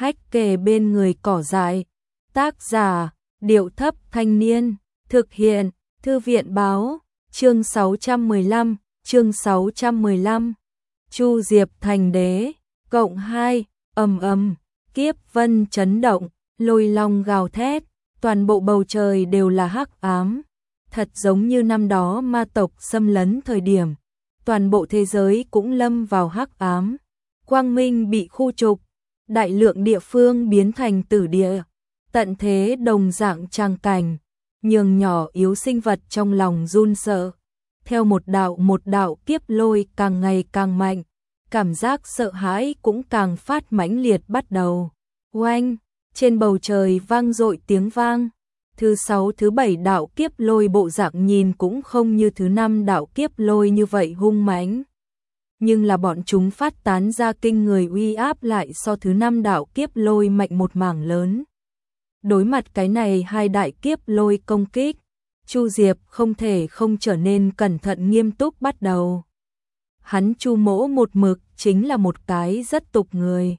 hách kề bên người cỏ dại. Tác giả, Điệu Thấp Thanh Niên. Thực hiện, Thư viện Báo. Chương 615, chương 615. Chu Diệp thành đế. Cộng 2, ầm ầm, kiếp vân chấn động, lôi long gào thét, toàn bộ bầu trời đều là hắc ám. Thật giống như năm đó ma tộc xâm lấn thời điểm, toàn bộ thế giới cũng lâm vào hắc ám. Quang minh bị khu trục, đại lượng địa phương biến thành tử địa, tận thế đồng dạng tràng cảnh, nhường nhỏ yếu sinh vật trong lòng run sợ. Theo một đạo kiếp lôi càng ngày càng mạnh, cảm giác sợ hãi cũng càng phát mãnh liệt bắt đầu. Oanh, trên bầu trời vang dội tiếng vang. Thứ 6 thứ 7 đạo kiếp lôi bộ dạng nhìn cũng không như thứ 5 đạo kiếp lôi như vậy hung mãnh. Nhưng là bọn chúng phát tán ra kinh người uy áp lại so thứ 5 đạo kiếp lôi mạnh một mảng lớn. Đối mặt cái này hai đại kiếp lôi công kích, Chu Diệp không thể không trở nên cẩn thận nghiêm túc bắt đầu. Hắn Chu Mỗ một mực chính là một cái rất tục người.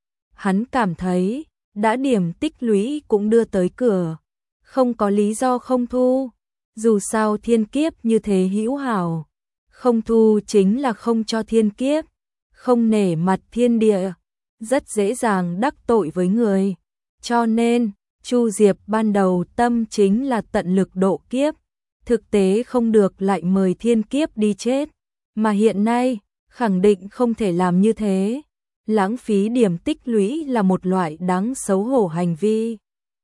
Hắn cảm thấy, đã điểm tích lũy cũng đưa tới cửa, không có lý do không thu. Dù sao thiên kiếp như thế hữu hảo, không thu chính là không cho thiên kiếp, không nể mặt thiên địa, rất dễ dàng đắc tội với người. Cho nên, Chu Diệp ban đầu tâm chính là tận lực độ kiếp, thực tế không được lại mời thiên kiếp đi chết. Mà hiện nay, khẳng định không thể làm như thế. Lãng phí điểm tích lũy là một loại đáng xấu hổ hành vi.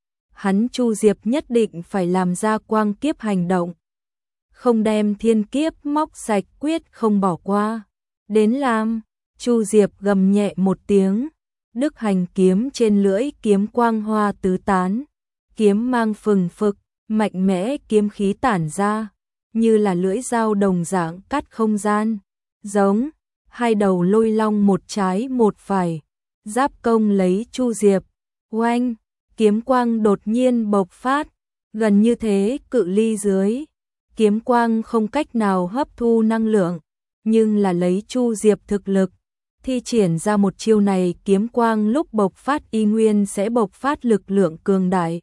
Hắn Chu Diệp nhất định phải làm ra quang kiếp hành động. Không đem thiên kiếp móc sạch, quyết không bỏ qua. Đến làm, Chu Diệp gầm nhẹ một tiếng. Đức hành kiếm trên lưỡi kiếm quang hoa tứ tán. Kiếm mang phừng phực, mạnh mẽ kiếm khí tản ra, như là lưỡi dao đồng dạng cắt không gian. Giống, hai đầu lôi long một trái một phải, giáp công lấy Chu Diệp. Oanh, kiếm quang đột nhiên bộc phát, gần như thế cự ly dưới. Kiếm quang không cách nào hấp thu năng lượng, nhưng là lấy Chu Diệp thực lực, thi triển ra một chiêu này kiếm quang lúc bộc phát y nguyên sẽ bộc phát lực lượng cường đại.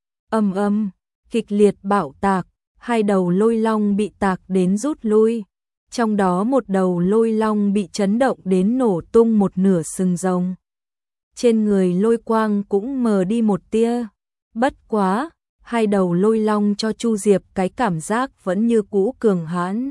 Ầm ầm, kịch liệt bạo tạc, hai đầu lôi long bị tạc đến rút lui. Trong đó một đầu lôi long bị chấn động đến nổ tung một nửa sừng rồng. Trên người lôi quang cũng mờ đi một tia. Bất quá, hai đầu lôi long cho Chu Diệp cái cảm giác vẫn như cũ cường hãn.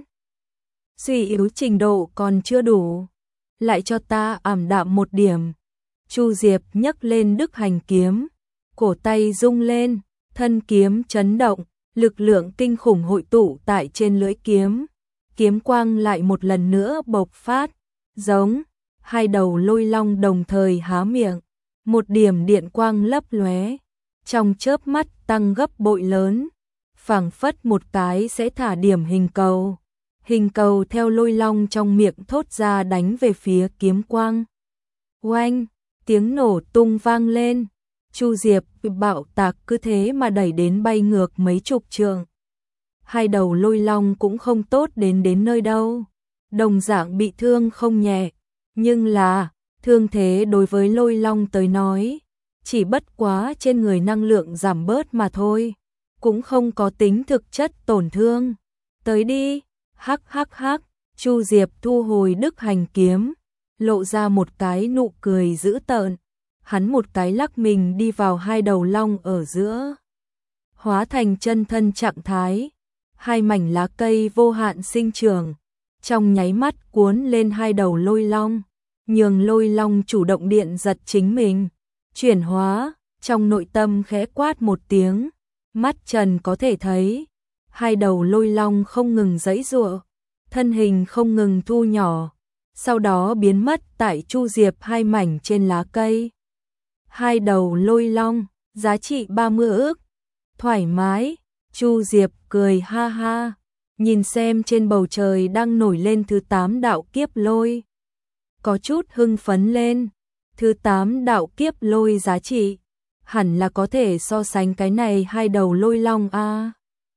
Suy yếu trình độ còn chưa đủ, lại cho ta ảm đạm một điểm. Chu Diệp nhấc lên Đức hành kiếm, cổ tay rung lên, thân kiếm chấn động, lực lượng kinh khủng hội tụ tại trên lưỡi kiếm. Kiếm quang lại một lần nữa bộc phát, giống, hai đầu lôi long đồng thời há miệng, một điểm điện quang lấp lóe, trong chớp mắt tăng gấp bội lớn, phảng phất một cái sẽ thả điểm hình cầu. Hình cầu theo lôi long trong miệng thốt ra đánh về phía kiếm quang. Oanh, tiếng nổ tung vang lên, Chu Diệp bị bạo tạc cứ thế mà đẩy đến bay ngược mấy chục trượng. Hai đầu lôi long cũng không tốt đến nơi đâu, đồng dạng bị thương không nhẹ, nhưng là, thương thế đối với lôi long tới nói, chỉ bất quá trên người năng lượng giảm bớt mà thôi, cũng không có tính thực chất tổn thương. Tới đi, hắc hắc hắc, Chu Diệp thu hồi Đức hành kiếm, lộ ra một cái nụ cười dữ tợn, hắn một cái lắc mình đi vào hai đầu long ở giữa, hóa thành chân thân trạng thái. Hai mảnh lá cây vô hạn sinh trưởng, trong nháy mắt cuốn lên hai đầu lôi long, nhường lôi long chủ động điện giật chính mình, chuyển hóa, trong nội tâm khẽ quát một tiếng, mắt trần có thể thấy, hai đầu lôi long không ngừng giãy giụa, thân hình không ngừng thu nhỏ, sau đó biến mất tại Chu Diệp hai mảnh trên lá cây. Hai đầu lôi long, giá trị 30 ức, thoải mái. Chu Diệp cười ha ha, nhìn xem trên bầu trời đang nổi lên thứ 8 đạo kiếp lôi. Có chút hưng phấn lên, thứ 8 đạo kiếp lôi giá trị, hẳn là có thể so sánh cái này hai đầu lôi long a.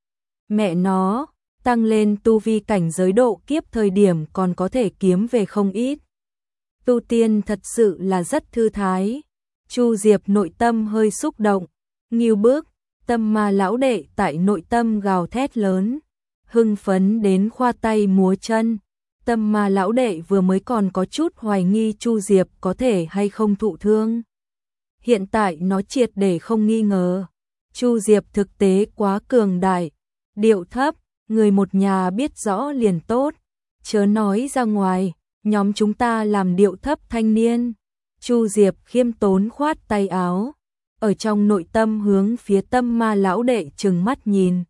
Mẹ nó, tăng lên tu vi cảnh giới độ kiếp thời điểm còn có thể kiếm về không ít. Tu tiên thật sự là rất thư thái. Chu Diệp nội tâm hơi xúc động, nghêu bước, Tâm Ma lão đệ tại nội tâm gào thét lớn, hưng phấn đến khoa tay múa chân. Tâm Ma lão đệ vừa mới còn có chút hoài nghi Chu Diệp có thể hay không thụ thương. Hiện tại nó triệt để không nghi ngờ. Chu Diệp thực tế quá cường đại, điệu thấp, người một nhà biết rõ liền tốt, chớ nói ra ngoài, nhóm chúng ta làm điệu thấp thanh niên. Chu Diệp khiêm tốn khoát tay áo, ở trong nội tâm hướng phía Tâm Ma lão đệ trừng mắt nhìn.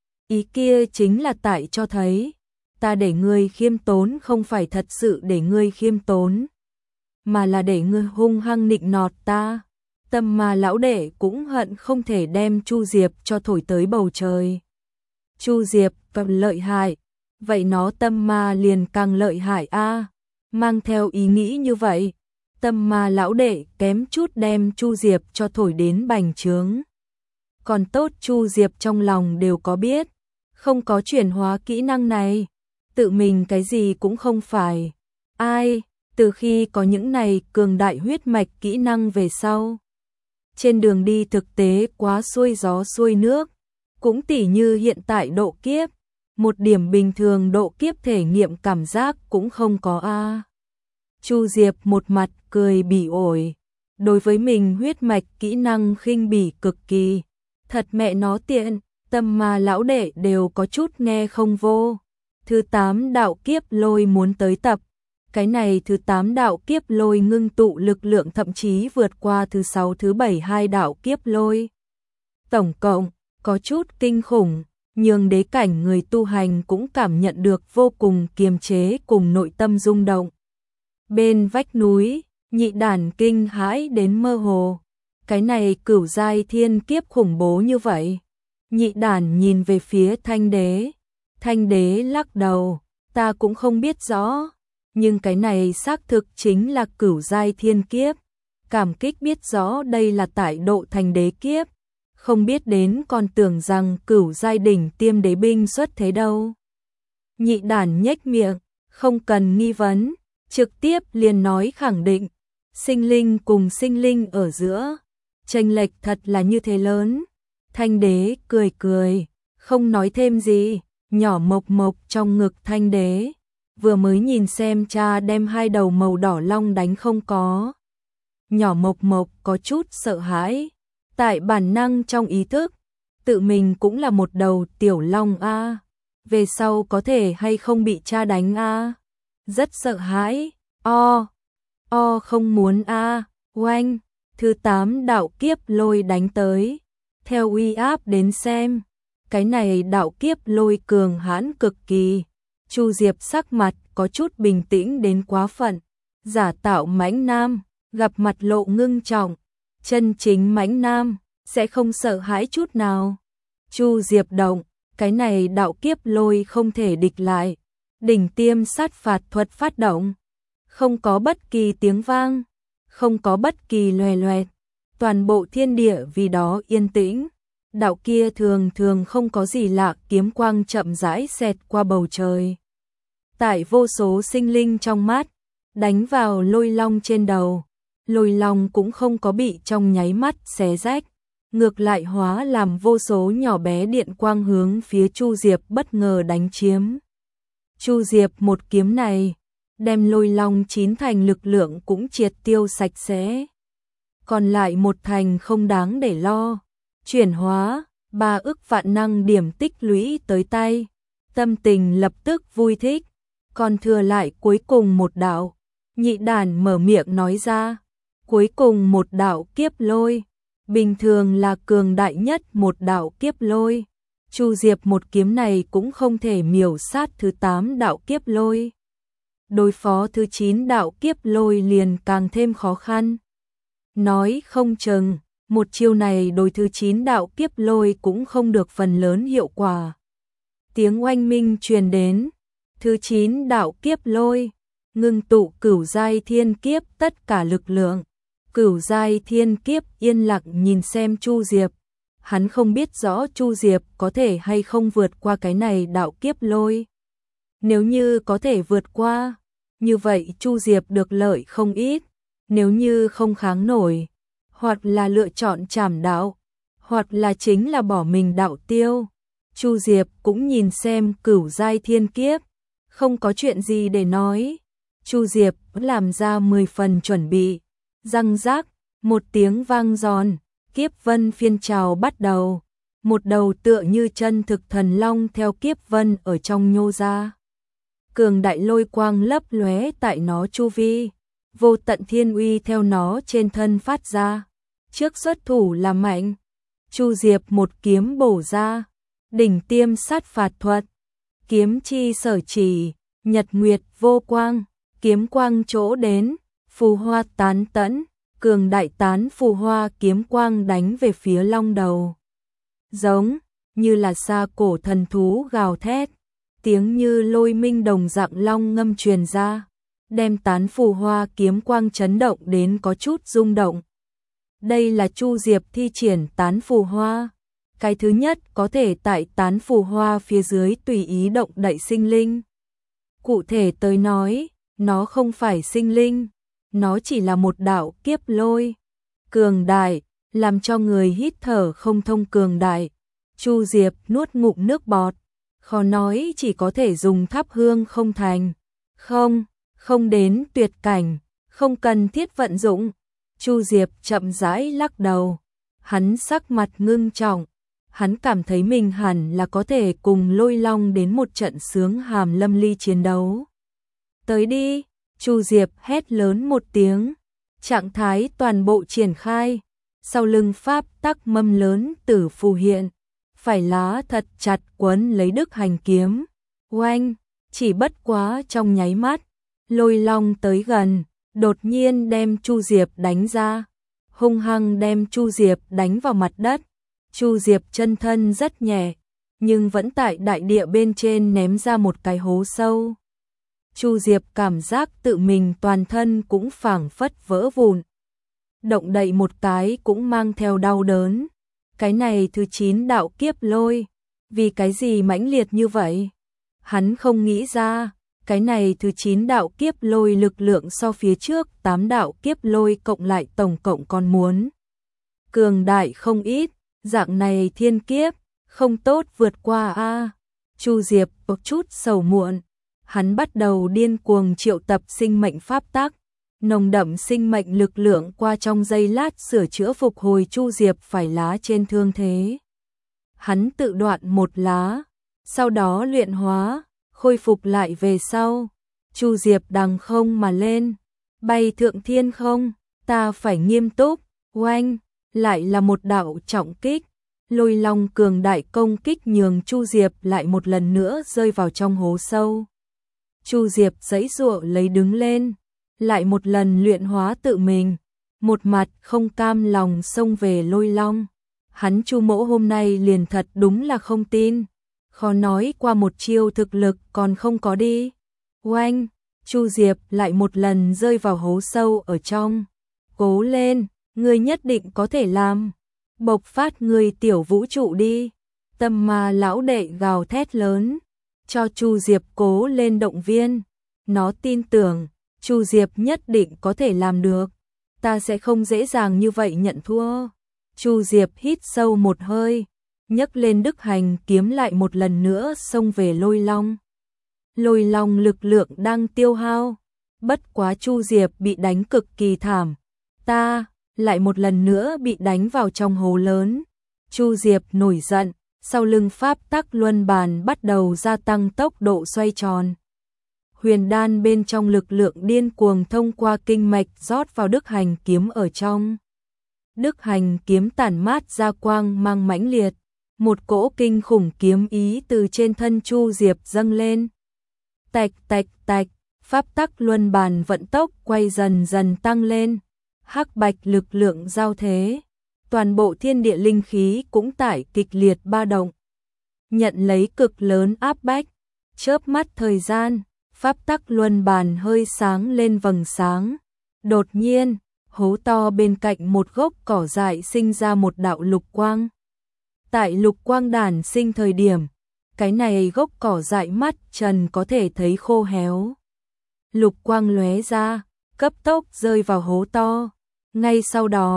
Ý kia chính là tại cho thấy, ta để ngươi khiêm tốn không phải thật sự để ngươi khiêm tốn, mà là để ngươi hung hăng nịnh nọt ta. Tâm Ma lão đệ cũng hận không thể đem Chu Diệp cho thổi tới bầu trời. Chu Diệp lợi hại, vậy nó Tâm Ma liền càng lợi hại a. Mang theo ý nghĩ như vậy, Tâm Ma lão đệ kém chút đem Chu Diệp cho thổi đến bành trướng. Còn tốt Chu Diệp trong lòng đều có biết, không có chuyển hóa kỹ năng này, tự mình cái gì cũng không phải. Ai, từ khi có những này cường đại huyết mạch kỹ năng về sau, trên đường đi thực tế quá xuôi gió xuôi nước, cũng tỉ như hiện tại độ kiếp, một điểm bình thường độ kiếp thể nghiệm cảm giác cũng không có a. Chu Diệp một mặt cười bỉ ổi, đối với mình huyết mạch kỹ năng khinh bỉ cực kỳ, thật mẹ nó tiện. Tâm Ma lão đệ đều có chút nghe không vô. Thứ 8 đạo kiếp lôi muốn tới tập, cái này thứ 8 đạo kiếp lôi ngưng tụ lực lượng thậm chí vượt qua thứ 6 thứ 7 hai đạo kiếp lôi. Tổng cộng có chút kinh khủng, nhưng đế cảnh người tu hành cũng cảm nhận được vô cùng kiềm chế cùng nội tâm rung động. Bên vách núi, Nhị Đản kinh hãi đến mơ hồ, cái này cửu giai thiên kiếp khủng bố như vậy. Nhị Đản nhìn về phía Thanh Đế lắc đầu, ta cũng không biết rõ, nhưng cái này xác thực chính là cửu giai thiên kiếp, cảm kích biết rõ đây là tại độ thành đế kiếp, không biết đến còn tưởng rằng cửu giai đỉnh tiêm đế binh xuất thế đâu. Nhị Đản nhếch miệng, không cần nghi vấn, trực tiếp liền nói khẳng định, sinh linh cùng sinh linh ở giữa, chênh lệch thật là như thế lớn. Thanh Đế cười cười, không nói thêm gì, nhỏ mộc mộc trong ngực Thanh Đế, vừa mới nhìn xem cha đem hai đầu màu đỏ long đánh không có. Nhỏ mộc mộc có chút sợ hãi, tại bản năng trong ý thức, tự mình cũng là một đầu tiểu long a, về sau có thể hay không bị cha đánh a, rất sợ hãi, không muốn a, oanh, thứ 8 đạo kiếp lôi đánh tới. Theo uy áp đến xem, cái này đạo kiếp lôi cường hãn cực kỳ. Chu Diệp sắc mặt có chút bình tĩnh đến quá phận, giả tạo mãnh nam, gặp mặt lộ ngưng trọng, chân chính mãnh nam sẽ không sợ hãi chút nào. Chu Diệp động, cái này đạo kiếp lôi không thể địch lại, đỉnh tiêm sát phạt thuật phát động, không có bất kỳ tiếng vang, không có bất kỳ loè loẹt. Toàn bộ thiên địa vì đó yên tĩnh, đạo kia thường thường không có gì lạ kiếm quang chậm rãi xẹt qua bầu trời. Tại vô số sinh linh trong mắt, đánh vào lôi long trên đầu, lôi long cũng không có bị trong nháy mắt xé rách, ngược lại hóa làm vô số nhỏ bé điện quang hướng phía Chu Diệp bất ngờ đánh chiếm. Chu Diệp một kiếm này, đem lôi long 9 thành lực lượng cũng triệt tiêu sạch sẽ. Còn lại một thành không đáng để lo, chuyển hóa, 3 ức vạn năng điểm tích lũy tới tay, tâm tình lập tức vui thích, còn thừa lại cuối cùng một đạo. Nhị Đản mở miệng nói ra, cuối cùng một đạo kiếp lôi, bình thường là cường đại nhất một đạo kiếp lôi, Chu Diệp một kiếm này cũng không thể miểu sát thứ 8 đạo kiếp lôi. Đối phó thứ 9 đạo kiếp lôi liền càng thêm khó khăn. Nói không chừng, một chiêu này đối thứ 9 đạo kiếp lôi cũng không được phần lớn hiệu quả. Tiếng oanh minh truyền đến, thứ 9 đạo kiếp lôi, ngưng tụ cửu giai thiên kiếp tất cả lực lượng. Cửu giai thiên kiếp yên lặng nhìn xem Chu Diệp, hắn không biết rõ Chu Diệp có thể hay không vượt qua cái này đạo kiếp lôi. Nếu như có thể vượt qua, như vậy Chu Diệp được lợi không ít, nếu như không kháng nổi, hoặc là lựa chọn trảm đạo, hoặc là chính là bỏ mình đạo tiêu. Chu Diệp cũng nhìn xem cửu giai thiên kiếp, không có chuyện gì để nói. Chu Diệp làm ra 10 phần chuẩn bị, răng rác, một tiếng vang giòn, kiếp vân phiên trào bắt đầu. Một đầu tựa như chân thực thần long theo kiếp vân ở trong nhô ra. Cường đại lôi quang lấp lóe tại nó chu vi, vô tận thiên uy theo nó trên thân phát ra. Trước xuất thủ là mạnh, Chu Diệp một kiếm bổ ra, đỉnh tiêm sát phạt thuật, kiếm chi sở chỉ, nhật nguyệt vô quang, kiếm quang chỗ đến, phù hoa tán tẫn, cường đại tán phù hoa kiếm quang đánh về phía long đầu. Giống như là xa cổ thần thú gào thét, tiếng như lôi minh đồng dạng long ngâm truyền ra, đem tán phù hoa kiếm quang chấn động đến có chút rung động. Đây là Chu Diệp thi triển tán phù hoa. Cái thứ nhất có thể tại tán phù hoa phía dưới tùy ý động đậy sinh linh. Cụ thể tới nói, nó không phải sinh linh, nó chỉ là một đạo kiếp lôi. Cường đại, làm cho người hít thở không thông cường đại. Chu Diệp nuốt ngụm nước bọt, khó nói chỉ có thể dùng thắp hương không thành. Không đến tuyệt cảnh, không cần thiết vận dụng. Chu Diệp chậm rãi lắc đầu, hắn sắc mặt ngưng trọng, hắn cảm thấy mình hẳn là có thể cùng Lôi Long đến một trận sướng hàm lâm ly chiến đấu. Tới đi, Chu Diệp hét lớn một tiếng, trạng thái toàn bộ triển khai, sau lưng pháp tắc mâm lớn tử phù hiện, phải lá thật chặt quấn lấy Đức Hành kiếm. Oanh, chỉ bất quá trong nháy mắt, Lôi Long tới gần, đột nhiên đem Chu Diệp đánh ra, hung hăng đem Chu Diệp đánh vào mặt đất. Chu Diệp chân thân rất nhẹ, nhưng vẫn tại đại địa bên trên ném ra một cái hố sâu. Chu Diệp cảm giác tự mình toàn thân cũng phảng phất vỡ vụn. Động đậy một cái cũng mang theo đau đớn. Cái này thứ 9 đạo kiếp lôi, vì cái gì mãnh liệt như vậy? Hắn không nghĩ ra, cái này thứ 9 đạo kiếp lôi lực lượng so phía trước 8 đạo kiếp lôi cộng lại tổng cộng còn muốn cường đại không ít, dạng này thiên kiếp, không tốt vượt qua a. Chu Diệp có chút sầu muộn, hắn bắt đầu điên cuồng triệu tập sinh mệnh pháp tắc, nồng đậm sinh mệnh lực lượng qua trong giây lát sửa chữa phục hồi Chu Diệp phải lá trên thương thế. Hắn tự đoạn một lá, sau đó luyện hóa, khôi phục lại về sau. Chu Diệp đằng không mà lên, bay thượng thiên không, ta phải nghiêm túc. Oanh, lại là một đạo trọng kích. Lôi Long cường đại công kích nhường Chu Diệp lại một lần nữa rơi vào trong hố sâu. Chu Diệp giãy giụa lấy đứng lên, lại một lần luyện hóa tự mình, một mặt không cam lòng xông về Lôi Long. Hắn Chu Mỗ hôm nay liền thật đúng là không tin, khó nói qua một chiêu thực lực còn không có đi. Oanh, Chu Diệp lại một lần rơi vào hố sâu ở trong. Cố lên, ngươi nhất định có thể làm. Bộc phát người tiểu vũ trụ đi. Tâm Ma lão đệ gào thét lớn, cho Chu Diệp cố lên động viên. Nó tin tưởng, Chu Diệp nhất định có thể làm được. Ta sẽ không dễ dàng như vậy nhận thua. Chu Diệp hít sâu một hơi, nhấc lên Đức Hành kiếm lại một lần nữa xông về Lôi Long. Lôi Long lực lượng đang tiêu hao, bất quá Chu Diệp bị đánh cực kỳ thảm. Ta lại một lần nữa bị đánh vào trong hố lớn. Chu Diệp nổi giận, sau lưng pháp tắc luân bàn bắt đầu gia tăng tốc độ xoay tròn. Huyền đan bên trong lực lượng điên cuồng thông qua kinh mạch rót vào Đức Hành kiếm ở trong. Đức Hành kiếm tản mát ra quang mang mãnh liệt, một cỗ kinh khủng kiếm ý từ trên thân Chu Diệp dâng lên. Tạch tạch tạch, pháp tắc luân bàn vận tốc quay dần dần tăng lên. Hắc bạch lực lượng giao thế, toàn bộ thiên địa linh khí cũng tại kịch liệt ba động, nhận lấy cực lớn áp bách. Chớp mắt thời gian, pháp tắc luân bàn hơi sáng lên vầng sáng. Đột nhiên, hố to bên cạnh một gốc cỏ dại sinh ra một đạo lục quang. Tại lục quang đản sinh thời điểm, cái này gốc cỏ dại mắt trần có thể thấy khô héo. Lục quang lóe ra, cấp tốc rơi vào hố to. Ngay sau đó,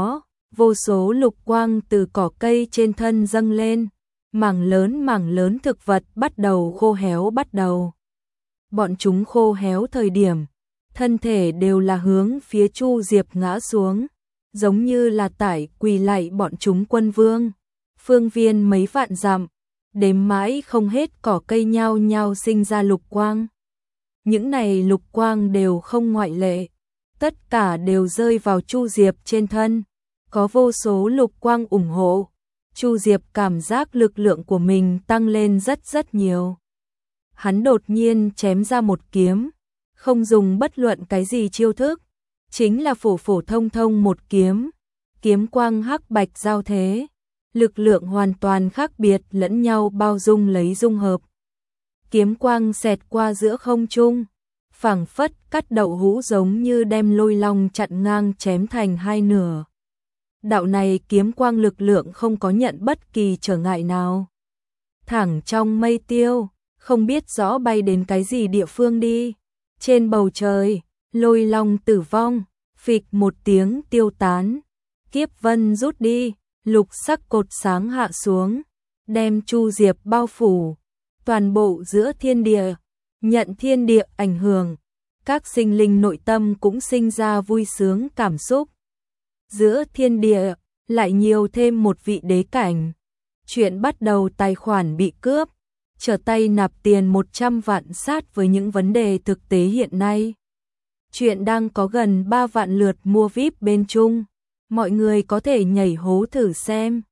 vô số lục quang từ cỏ cây trên thân dâng lên, mảng lớn thực vật bắt đầu khô héo bắt đầu. Bọn chúng khô héo thời điểm, thân thể đều là hướng phía Chu Diệp ngã xuống, giống như là tải quỳ lạy bọn chúng quân vương. Phương viên mấy vạn dặm, đếm mãi không hết cỏ cây nhao nhao sinh ra lục quang. Những này lục quang đều không ngoại lệ, tất cả đều rơi vào Chu Diệp trên thân, có vô số lục quang ủng hộ. Chu Diệp cảm giác lực lượng của mình tăng lên rất nhiều. Hắn đột nhiên chém ra một kiếm, không dùng bất luận cái gì chiêu thức, chính là phổ phổ thông một kiếm, kiếm quang hắc bạch giao thế, lực lượng hoàn toàn khác biệt lẫn nhau bao dung lấy dung hợp. Kiếm quang xẹt qua giữa không trung, phảng phất cắt đậu hũ giống như đem Lôi Long chặn ngang chém thành hai nửa. Đạo này kiếm quang lực lượng không có nhận bất kỳ trở ngại nào. Thẳng trong mây tiêu, không biết rõ bay đến cái gì địa phương đi. Trên bầu trời, Lôi Long tử vong, phịch một tiếng tiêu tán. Kiếp vân rút đi, lục sắc cột sáng hạ xuống, đem Chu Diệp bao phủ. Toàn bộ giữa thiên địa, nhận thiên địa ảnh hưởng, các sinh linh nội tâm cũng sinh ra vui sướng cảm xúc. Giữa thiên địa, lại nhiều thêm một vị đế cảnh. Chuyện bắt đầu tài khoản bị cướp, trở tay nạp tiền 100 vạn sát với những vấn đề thực tế hiện nay. Chuyện đang có gần 3 vạn lượt mua VIP bên Trung, mọi người có thể nhảy hố thử xem.